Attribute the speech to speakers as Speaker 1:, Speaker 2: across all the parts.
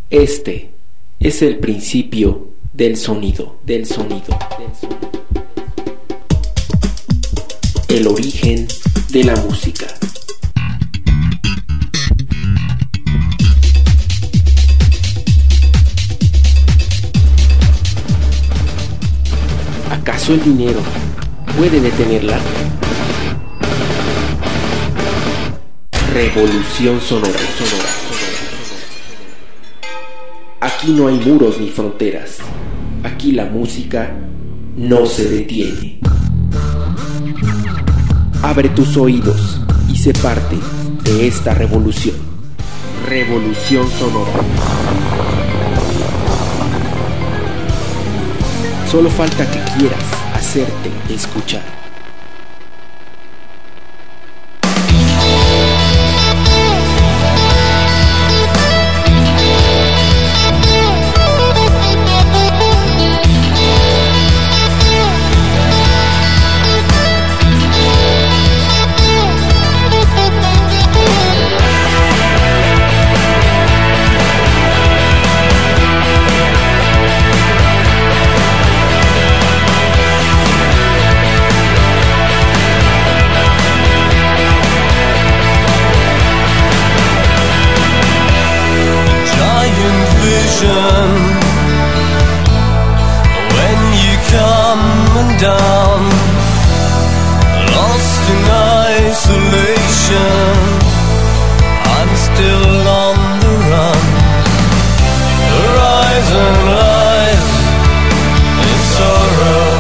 Speaker 1: Este es el principio del sonido. El origen de la música. ¿Acaso el dinero puede detenerla? Revolución sonora. Aquí no hay muros ni fronteras. Aquí la música no se detiene. Abre tus oídos y sé parte de esta revolución. Revolución sonora. Solo falta que quieras hacerte escuchar.
Speaker 2: When you come down, lost in isolation, I'm still on the run. Horizon lies in sorrow,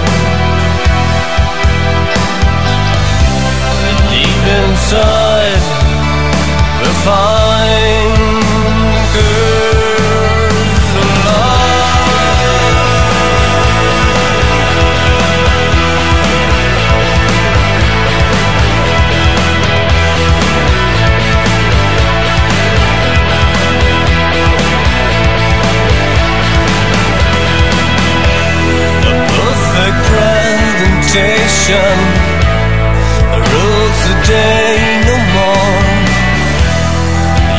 Speaker 2: deep inside the fine curves of presentation rules the day no more.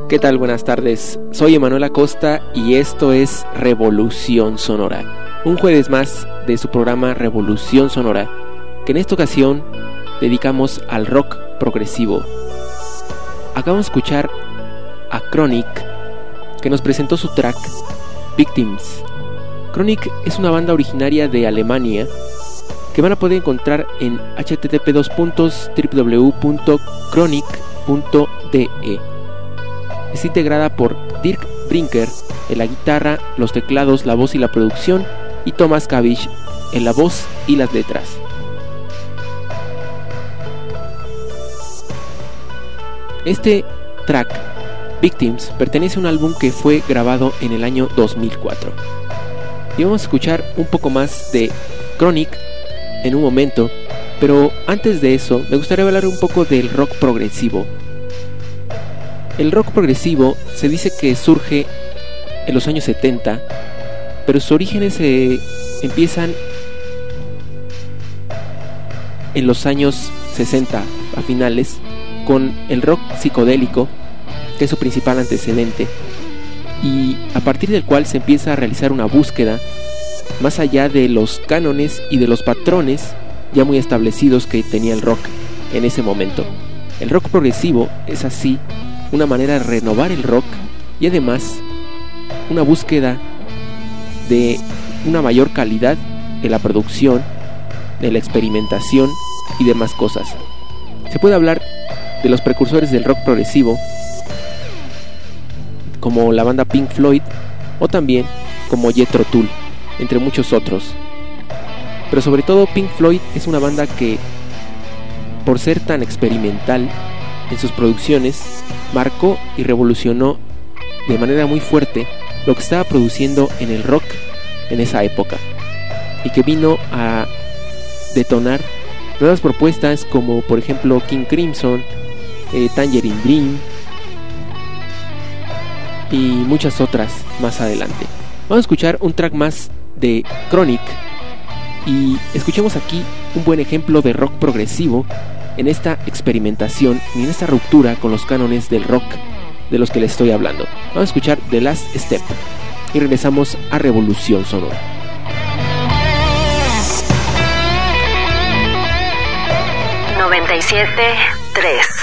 Speaker 1: ¿Qué tal? Buenas tardes, soy Emanuel Acosta y esto es Revolución Sonora, un jueves más de su programa Revolución Sonora, que en esta ocasión dedicamos al rock progresivo. Acabamos de escuchar a Chronic, que nos presentó su track Victims. Chronic es una banda originaria de Alemania que van a poder encontrar en http://chronic.de. Es integrada por Dirk Brinker en la guitarra, los teclados, la voz y la producción, y Thomas Kavish en la voz y las letras. Este track, Victims, pertenece a un álbum que fue grabado en el año 2004. Y vamos a escuchar un poco más de Chronic en un momento, pero antes de eso me gustaría hablar un poco del rock progresivo. El rock progresivo se dice que surge en los años 70, pero sus orígenes empiezan en los años 60 a finales, con el rock psicodélico, que es su principal antecedente, y a partir del cual se empieza a realizar una búsqueda más allá de los cánones y de los patrones ya muy establecidos que tenía el rock en ese momento. El rock progresivo es así una manera de renovar el rock y además una búsqueda de una mayor calidad de la producción, de la experimentación y demás cosas. Se puede hablar de los precursores del rock progresivo como la banda Pink Floyd o también como Jethro Tull, entre muchos otros. Pero sobre todo Pink Floyd es una banda que, por ser tan experimental en sus producciones, marcó y revolucionó de manera muy fuerte lo que estaba produciendo en el rock en esa época, y que vino a detonar nuevas propuestas como por ejemplo King Crimson, Tangerine Dream y muchas otras más adelante. Vamos a escuchar un track más de Chronic y escuchemos aquí un buen ejemplo de rock progresivo en esta experimentación y en esta ruptura con los cánones del rock de los que les estoy hablando. Vamos a escuchar The Last Step y regresamos a Revolución Sonora.
Speaker 3: 97.3.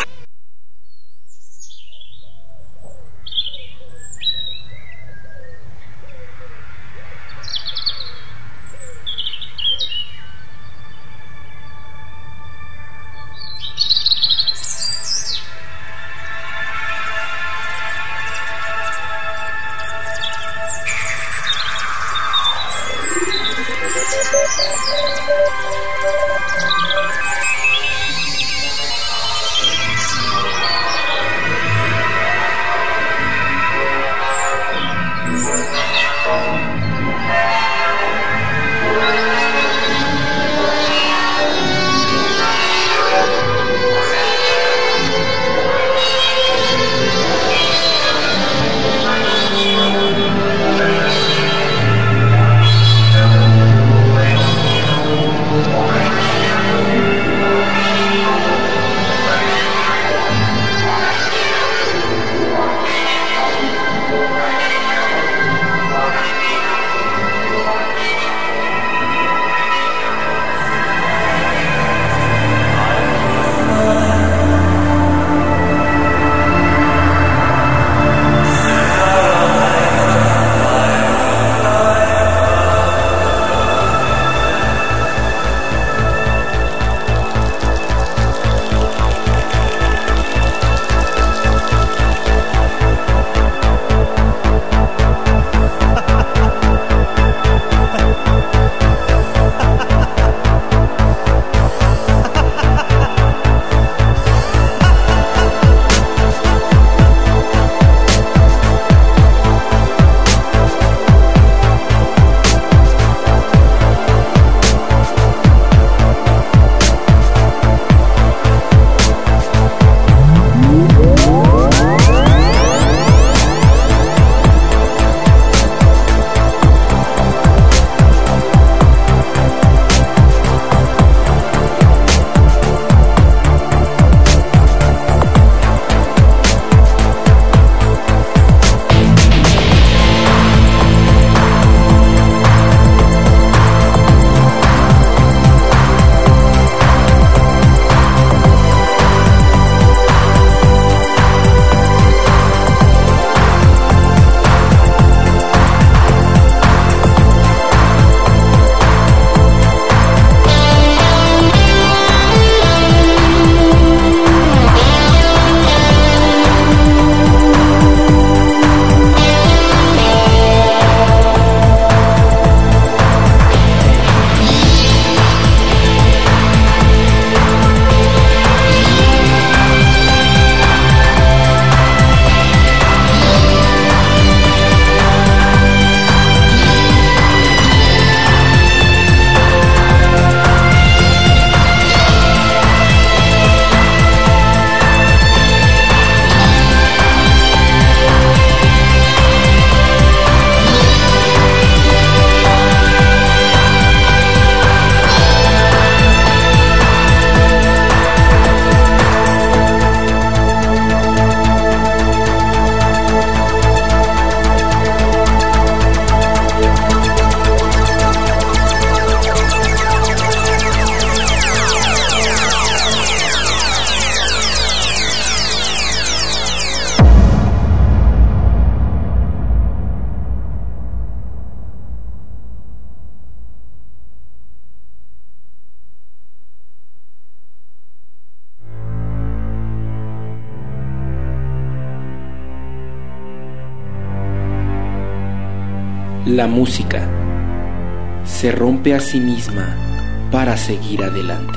Speaker 1: La música se rompe a sí misma para seguir adelante.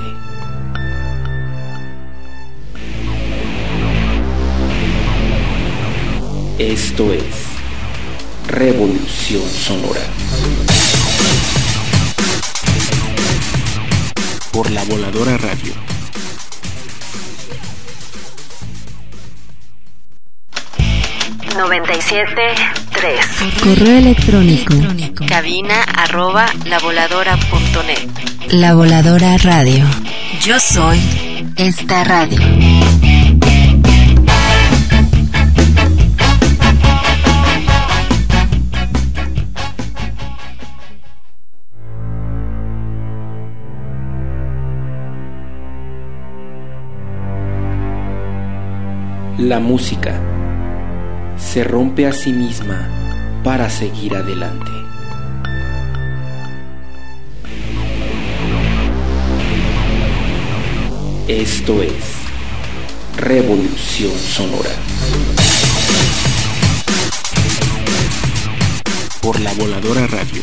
Speaker 1: Esto es Revolución Sonora. Por La Voladora Radio.
Speaker 3: Correo electrónico
Speaker 4: cabina@lavoladora.net.
Speaker 3: La Voladora Radio. Yo soy esta radio.
Speaker 1: La música se rompe a sí misma para seguir adelante. Esto es Revolución Sonora. Por La Voladora Radio.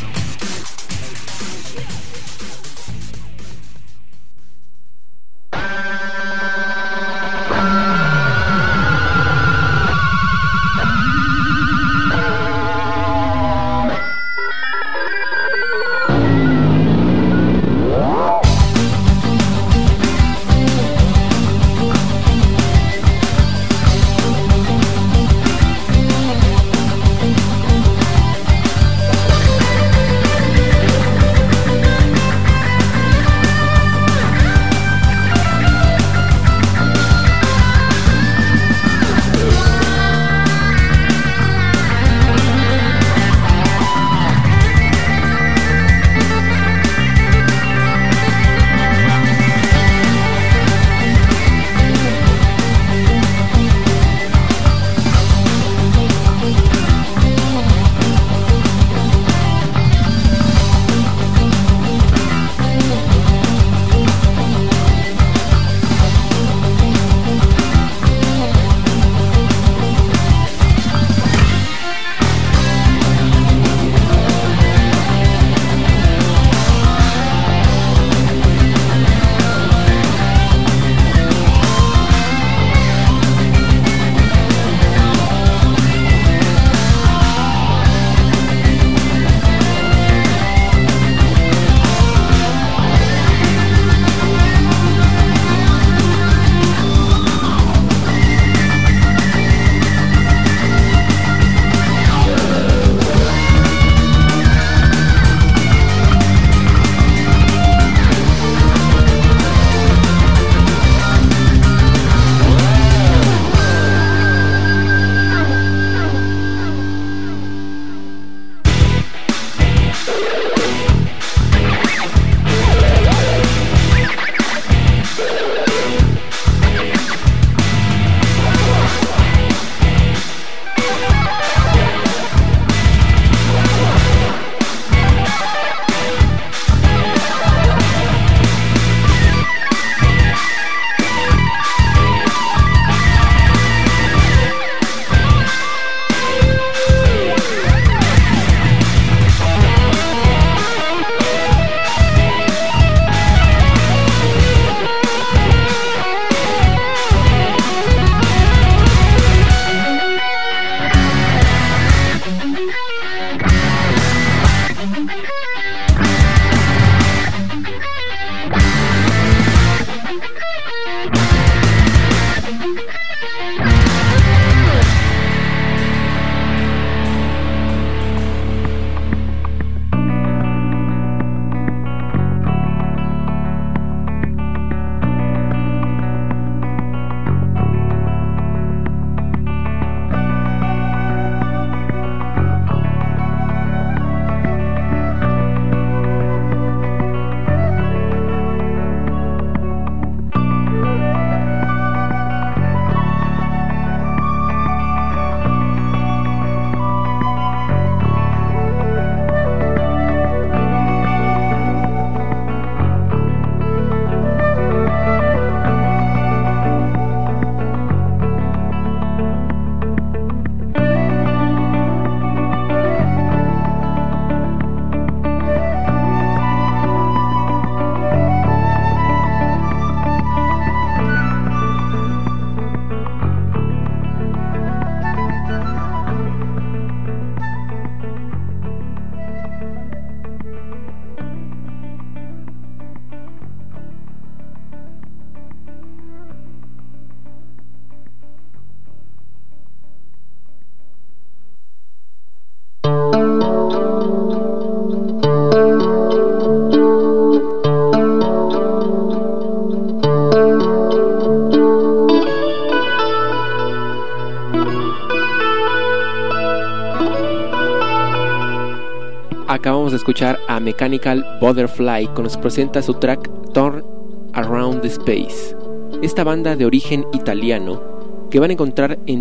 Speaker 1: acabamos de escuchar a Mechanical Butterfly, que nos presenta su track Turn Around the Space. Esta banda de origen italiano que van a encontrar en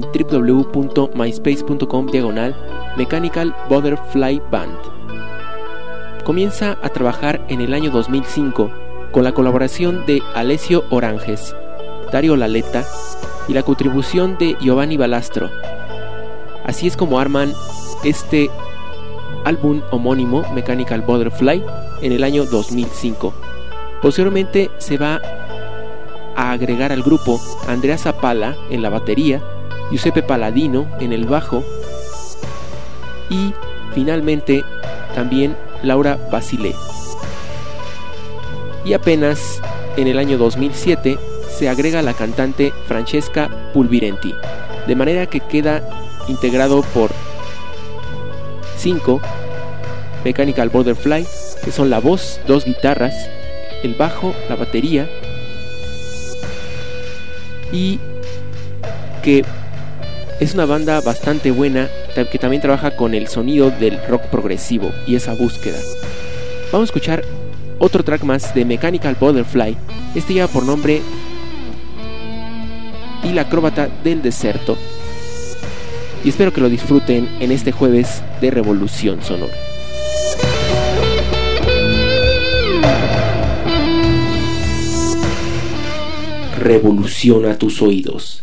Speaker 1: www.myspace.com/Mechanical Butterfly Band. Comienza a trabajar en el año 2005 con la colaboración de Alessio Oranges, Dario Laletta y la contribución de Giovanni Balastro. Así es como arman este álbum homónimo, Mechanical Butterfly, en el año 2005. Posteriormente se va a agregar al grupo Andrea Zappala en la batería, Giuseppe Palladino en el bajo y finalmente también Laura Basile. Y apenas en el año 2007 se agrega la cantante Francesca Pulvirenti, de manera que queda integrado por 5 Mechanical Butterfly, que son la voz, 2 guitarras, el bajo, la batería, y que es una banda bastante buena que también trabaja con el sonido del rock progresivo y esa búsqueda. Vamos a escuchar otro track más de Mechanical Butterfly. Este lleva por nombre Il Acróbata del Deserto, y espero que lo disfruten en este jueves de Revolución Sonora. Revoluciona tus oídos.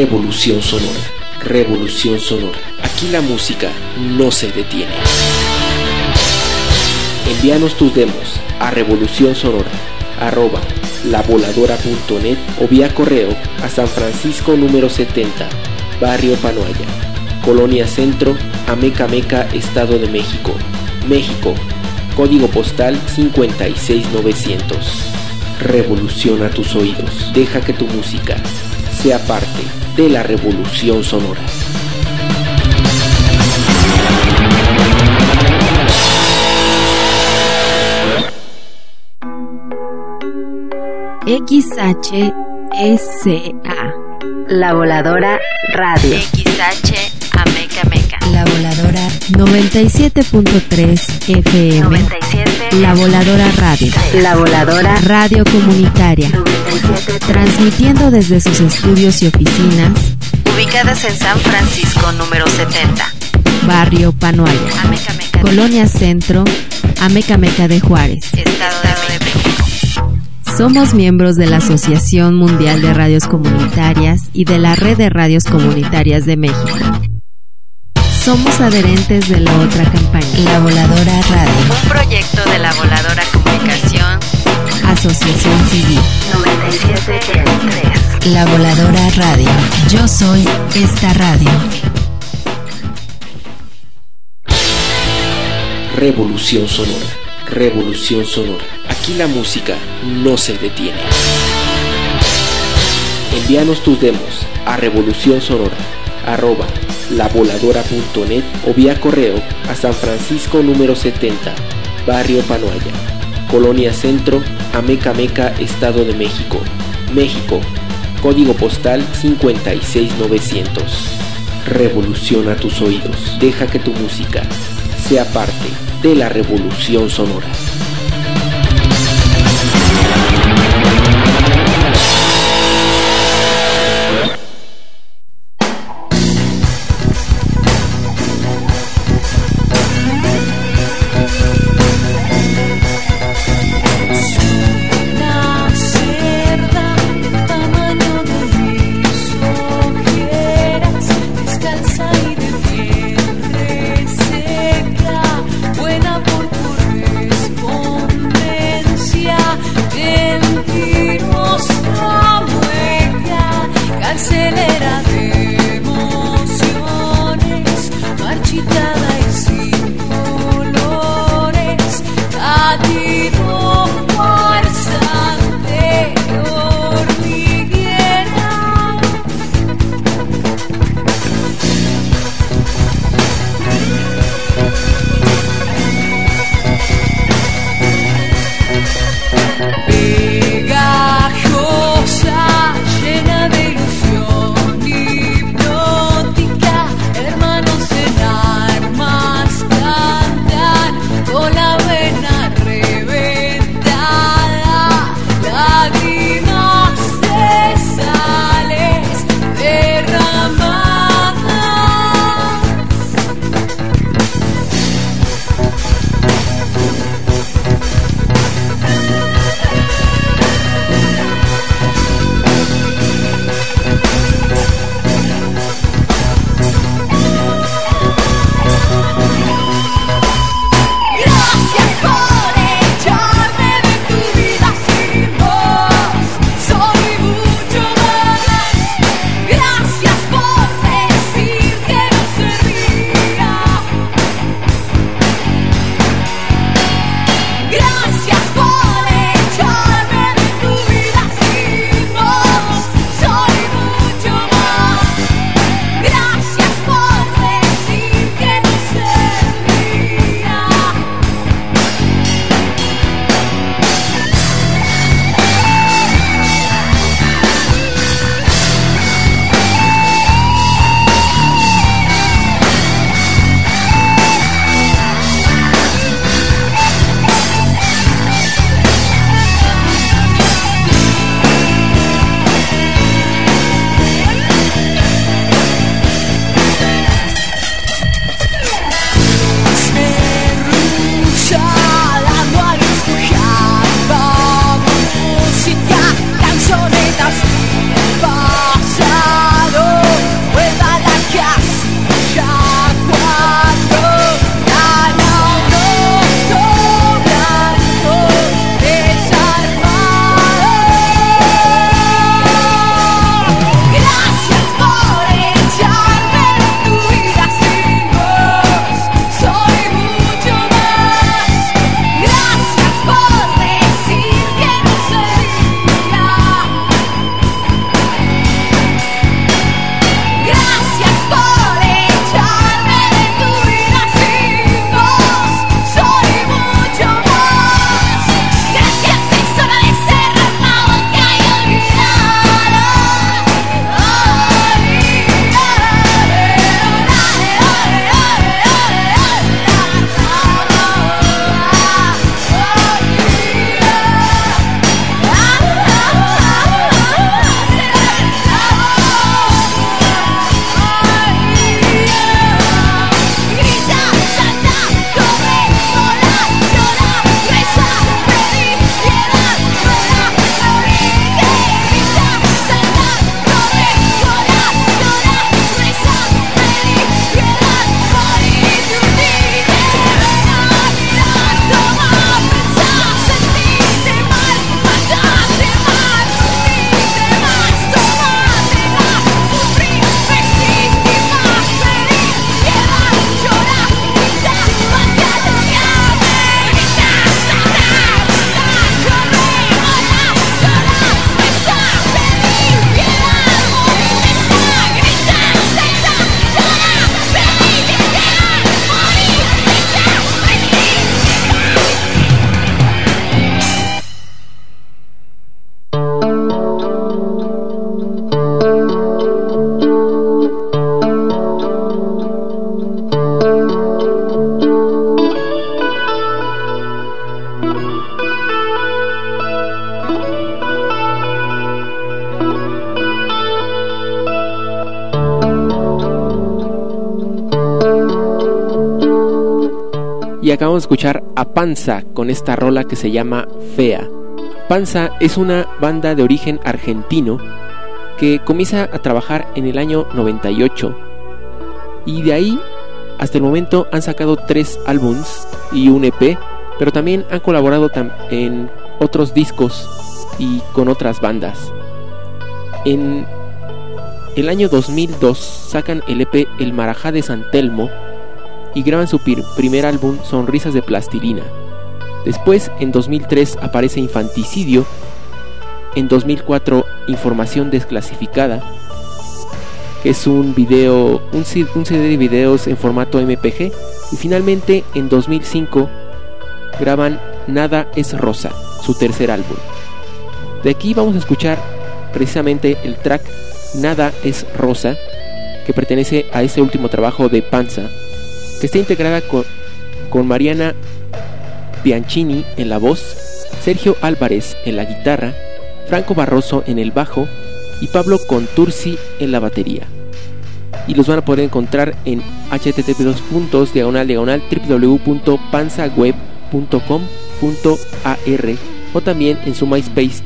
Speaker 1: Revolución Sonora. Revolución Sonora. Aquí la música no se detiene. Envíanos tus demos a revolucionsonora@lavoladora.net o vía correo a San Francisco número 70, Barrio Panoaya, Colonia Centro, Amecameca, Estado de México, México, código postal 56900. Revoluciona tus oídos. Deja que tu música sea parte de la revolución sonora.
Speaker 3: XHSA, La Voladora Radio.
Speaker 4: XH Amecameca.
Speaker 3: La Voladora 97.3 FM.
Speaker 4: 97.
Speaker 3: La Voladora Radio.
Speaker 4: La Voladora
Speaker 3: Radio comunitaria.
Speaker 4: 97.
Speaker 3: Transmitiendo desde sus estudios y oficinas.
Speaker 4: Ubicadas en San Francisco número 70.
Speaker 3: Barrio Panoaya.
Speaker 4: Amecameca.
Speaker 3: Colonia Centro, Amecameca de Juárez.
Speaker 4: Estado de México.
Speaker 3: Somos miembros de la Asociación Mundial de Radios Comunitarias y de la Red de Radios Comunitarias de México. Somos adherentes de la otra campaña, La Voladora Radio.
Speaker 4: Un proyecto de La Voladora Comunicación.
Speaker 3: Asociación Civil.
Speaker 4: 97.3.
Speaker 3: La Voladora Radio. Yo soy esta radio.
Speaker 1: Revolución Sonora. Revolución Sonora. Aquí la música no se detiene. Envíanos tus demos a revolucionsonora@lavoladora.net o vía correo a San Francisco número 70, Barrio Panoaya, Colonia Centro, Amecameca, Estado de México, México, código postal 56900. Revoluciona tus oídos. Deja que tu música sea parte de la revolución sonora.
Speaker 5: Buena por correr.
Speaker 1: Y acabamos de escuchar a Panza con esta rola que se llama Fea. Panza es una banda de origen argentino que comienza a trabajar en el año 98 y de ahí hasta el momento han sacado 3 álbums y un EP, pero también han colaborado en otros discos y con otras bandas. En el año 2002 sacan el EP El Marajá de San Telmo y graban su primer álbum Sonrisas de Plastilina. Después, en 2003 aparece Infanticidio, en 2004 Información Desclasificada, que es un CD de videos en formato MPG, y finalmente en 2005 graban Nada es Rosa, su tercer álbum. De aquí vamos a escuchar precisamente el track Nada es Rosa, que pertenece a ese último trabajo de Panza, que está integrada con Mariana Bianchini en la voz, Sergio Álvarez en la guitarra, Franco Barroso en el bajo y Pablo Contursi en la batería. Y los van a poder encontrar en http://www.panzaweb.com.ar o también en su MySpace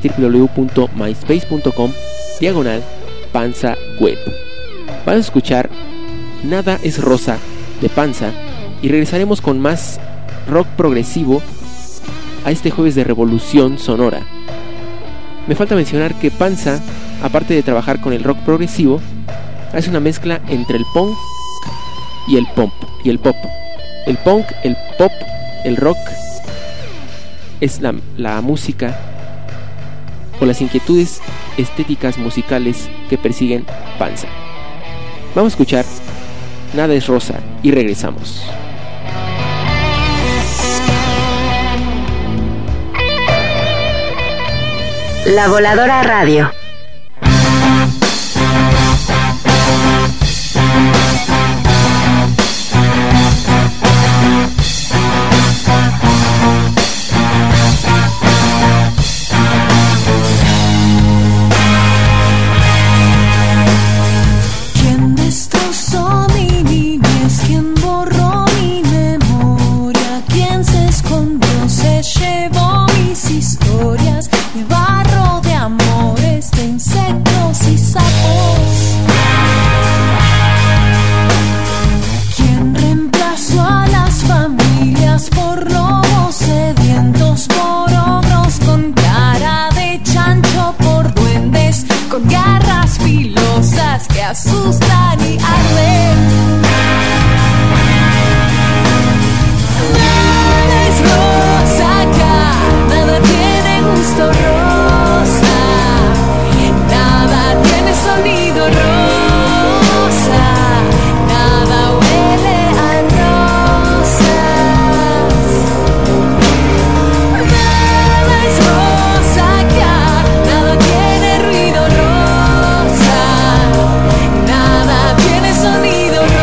Speaker 1: www.myspace.com/panzaweb. Van a escuchar Nada es Rosa de Panza y regresaremos con más rock progresivo a este jueves de revolución sonora. Me falta mencionar que Panza, aparte de trabajar con el rock progresivo, hace una mezcla entre el punk y el pop. El punk, el pop, el rock es la música o las inquietudes estéticas musicales que persiguen Panza. Vamos a escuchar Nada es Rosa y regresamos.
Speaker 4: La Voladora Radio.
Speaker 5: ¿Quién destrozó mi niñez? ¿Quién borró mi memoria? ¿Quién se escondió? Se llevó mis historias de barro, de amores, de insectos y sapos. ¿Quién reemplazó a las familias por lobos sedientos, por ogros con cara de chancho, por duendes con garras filosas que asustan y arden? Nada es rosa acá, nada tiene gusto rosa, nada tiene sonido rosa, nada huele a rosas. Nada es rosa acá, nada tiene ruido rosa, nada tiene sonido rosa.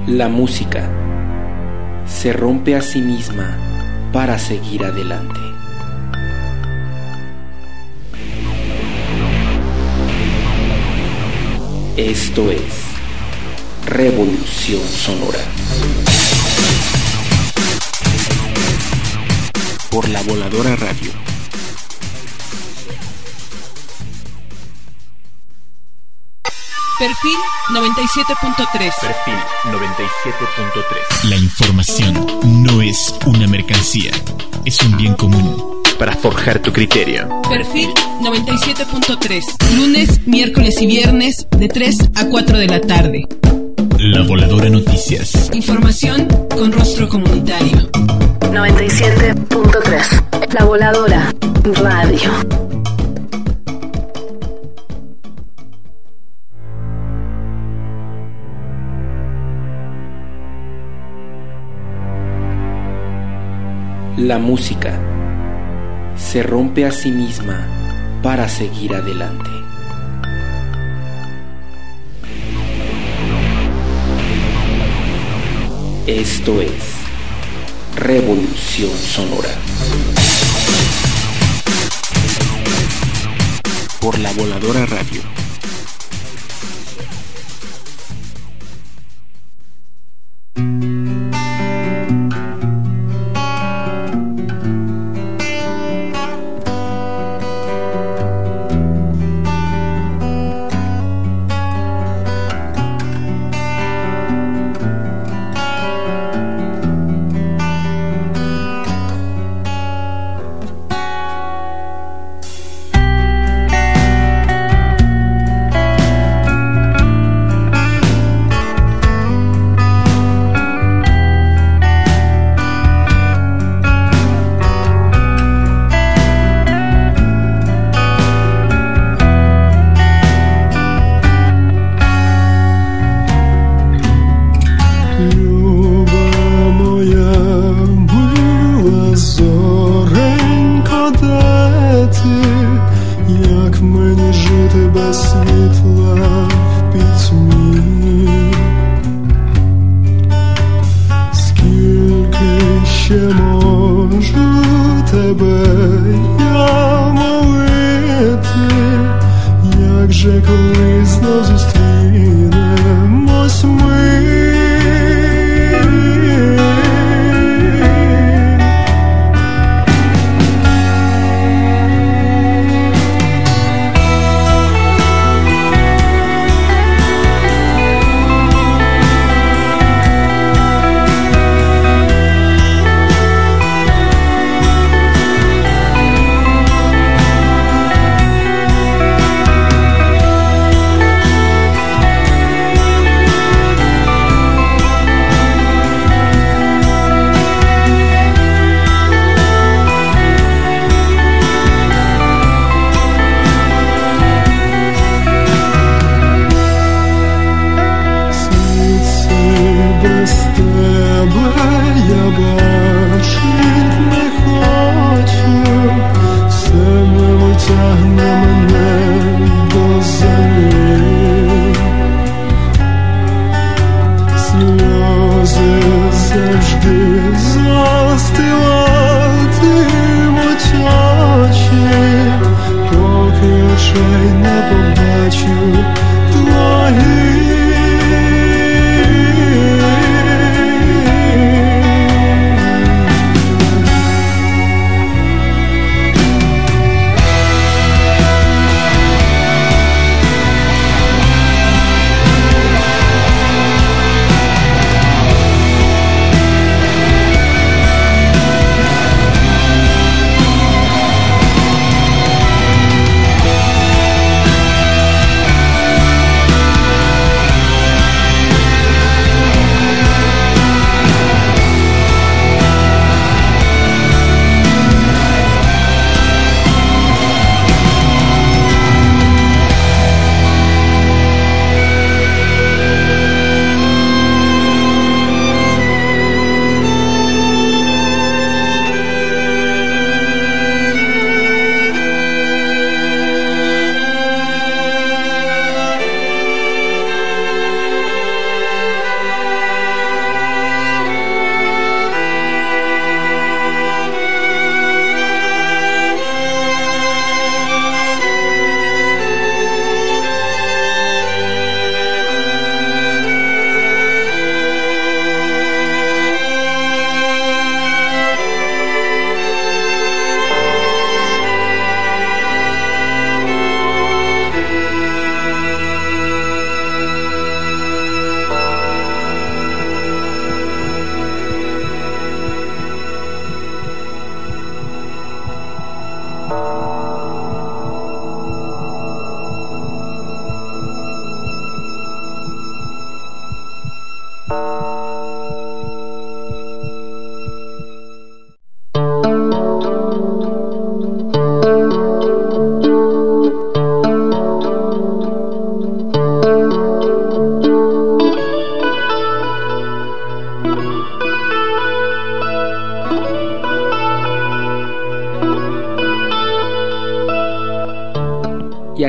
Speaker 1: La música se rompe a sí misma para seguir adelante. Esto es Revolución Sonora. Por La Voladora Radio.
Speaker 6: Perfil 97.3.
Speaker 7: Perfil 97.3.
Speaker 8: La información no es una mercancía, es un bien común.
Speaker 7: Para forjar tu criterio.
Speaker 6: Perfil 97.3. Lunes, miércoles y viernes de 3 a 4 de la tarde.
Speaker 8: La Voladora Noticias.
Speaker 6: Información con rostro comunitario.
Speaker 4: 97.3. La Voladora Radio.
Speaker 1: La música se rompe a sí misma para seguir adelante. Esto es Revolución Sonora. Por La Voladora Radio.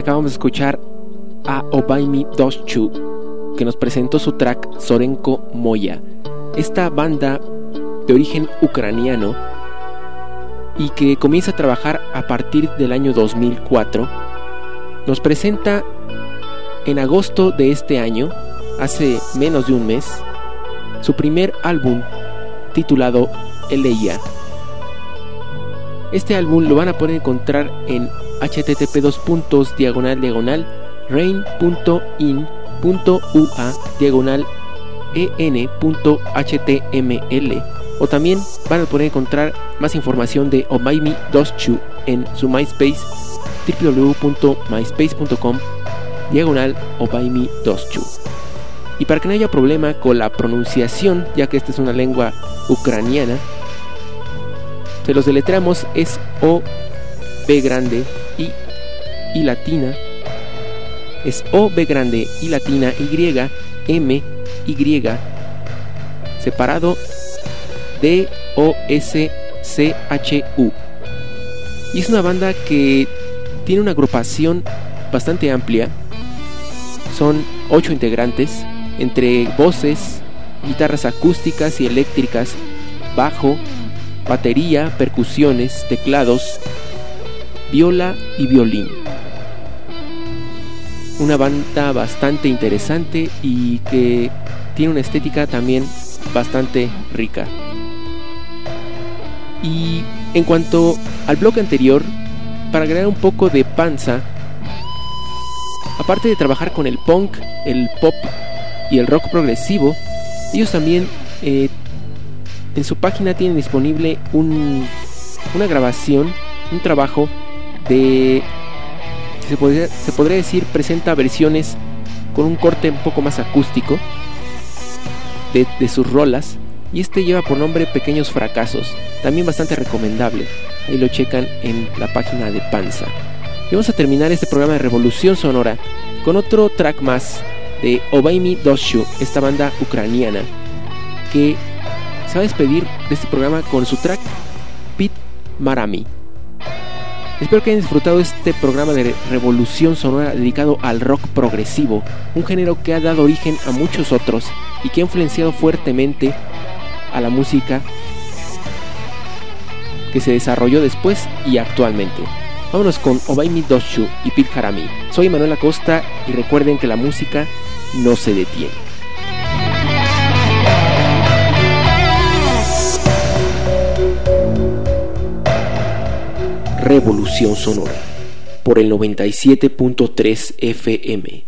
Speaker 1: acabamos de escuchar a Obaimi Doshu, que nos presentó su track Sorenko Moya. Esta banda de origen ucraniano y que comienza a trabajar a partir del año 2004, nos presenta en agosto de este año, hace menos de un mes, su primer álbum titulado Eleia. Este álbum lo van a poder encontrar en http://rain.in.ua/en.html, o también van a poder encontrar más información de Obaimi Doshu en su MySpace, www.myspace.com/Obaimi Doshu. Y para que no haya problema con la pronunciación, ya que esta es una lengua ucraniana, se los deletreamos, es O, B grande, I latina, es O, B grande, I latina, Y, M, Y, separado, D, O, S, C, H, U. Y es una banda que tiene una agrupación bastante amplia. Son 8 integrantes, entre voces, guitarras acústicas y eléctricas, bajo, batería, percusiones, teclados, viola y violín. Una banda bastante interesante y que tiene una estética también bastante rica. Y en cuanto al bloque anterior, para agregar un poco de panza, aparte de trabajar con el punk, el pop y el rock progresivo, ellos también en su página tienen disponible una grabación, un trabajo de, se podría decir, presenta versiones con un corte un poco más acústico de sus rolas, y este lleva por nombre Pequeños Fracasos, también bastante recomendable. Ahí lo checan en la página de Panza. Y vamos a terminar este programa de Revolución Sonora con otro track más de Obaimi Doshu, esta banda ucraniana, que se va a despedir de este programa con su track Pit Marami. Espero que hayan disfrutado este programa de Revolución Sonora dedicado al rock progresivo, un género que ha dado origen a muchos otros y que ha influenciado fuertemente a la música que se desarrolló después y actualmente. Vámonos con Obaimi Doshu y Pit Harami. Soy Manuel Acosta y recuerden que la música no se detiene. Revolución Sonora por el 97.3 FM.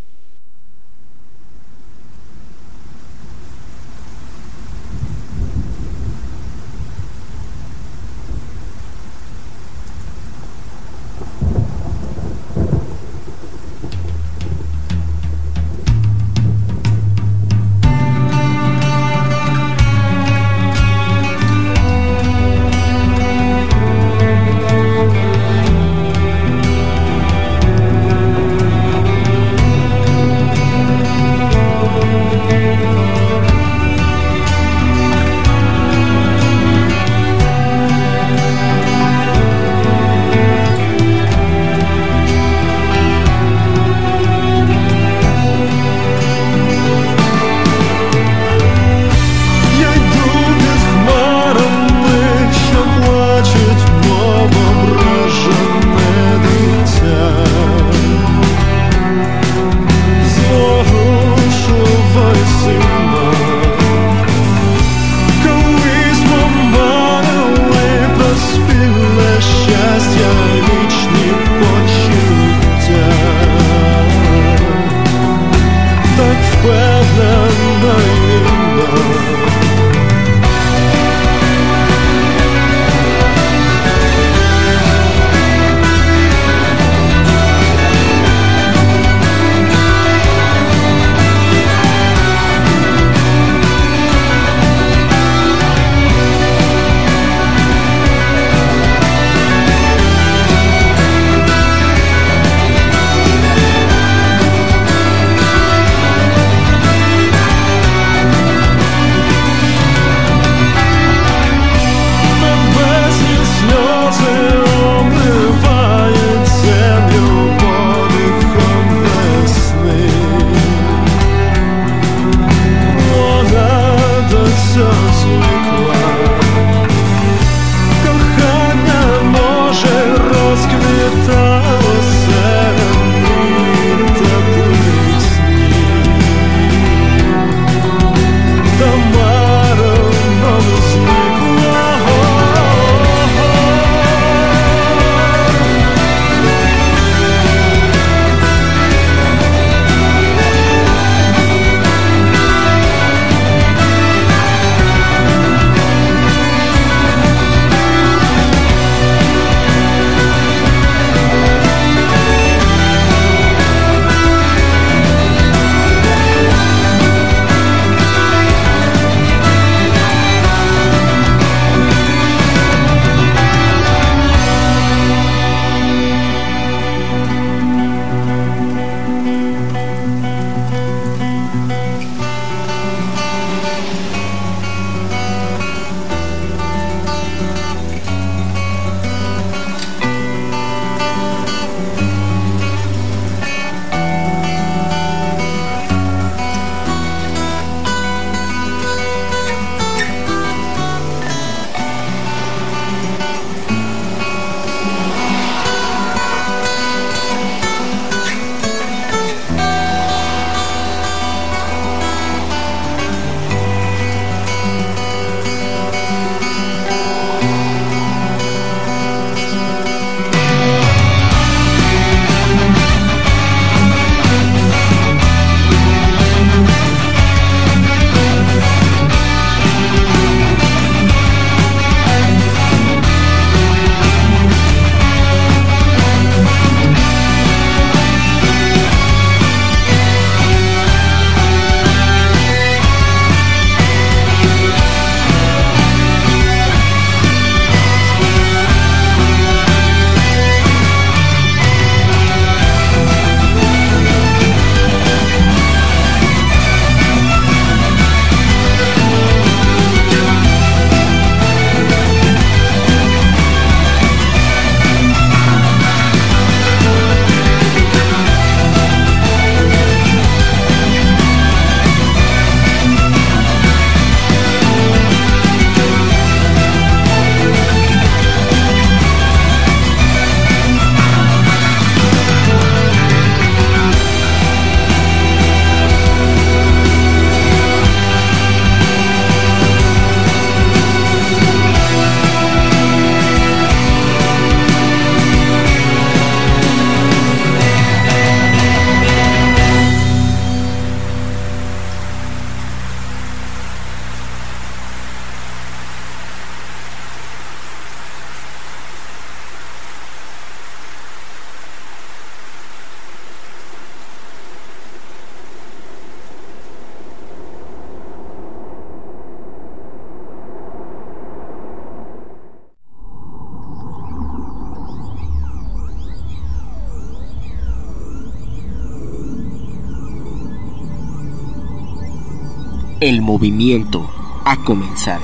Speaker 1: El movimiento ha comenzado.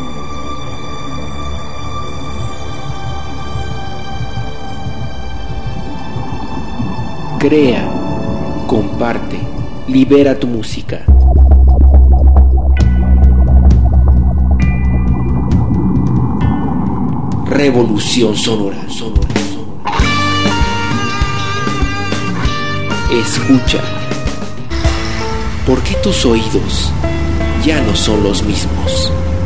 Speaker 1: Crea, comparte, libera tu música. Revolución sonora. Escucha. ¿Por qué tus oídos ya no son los mismos?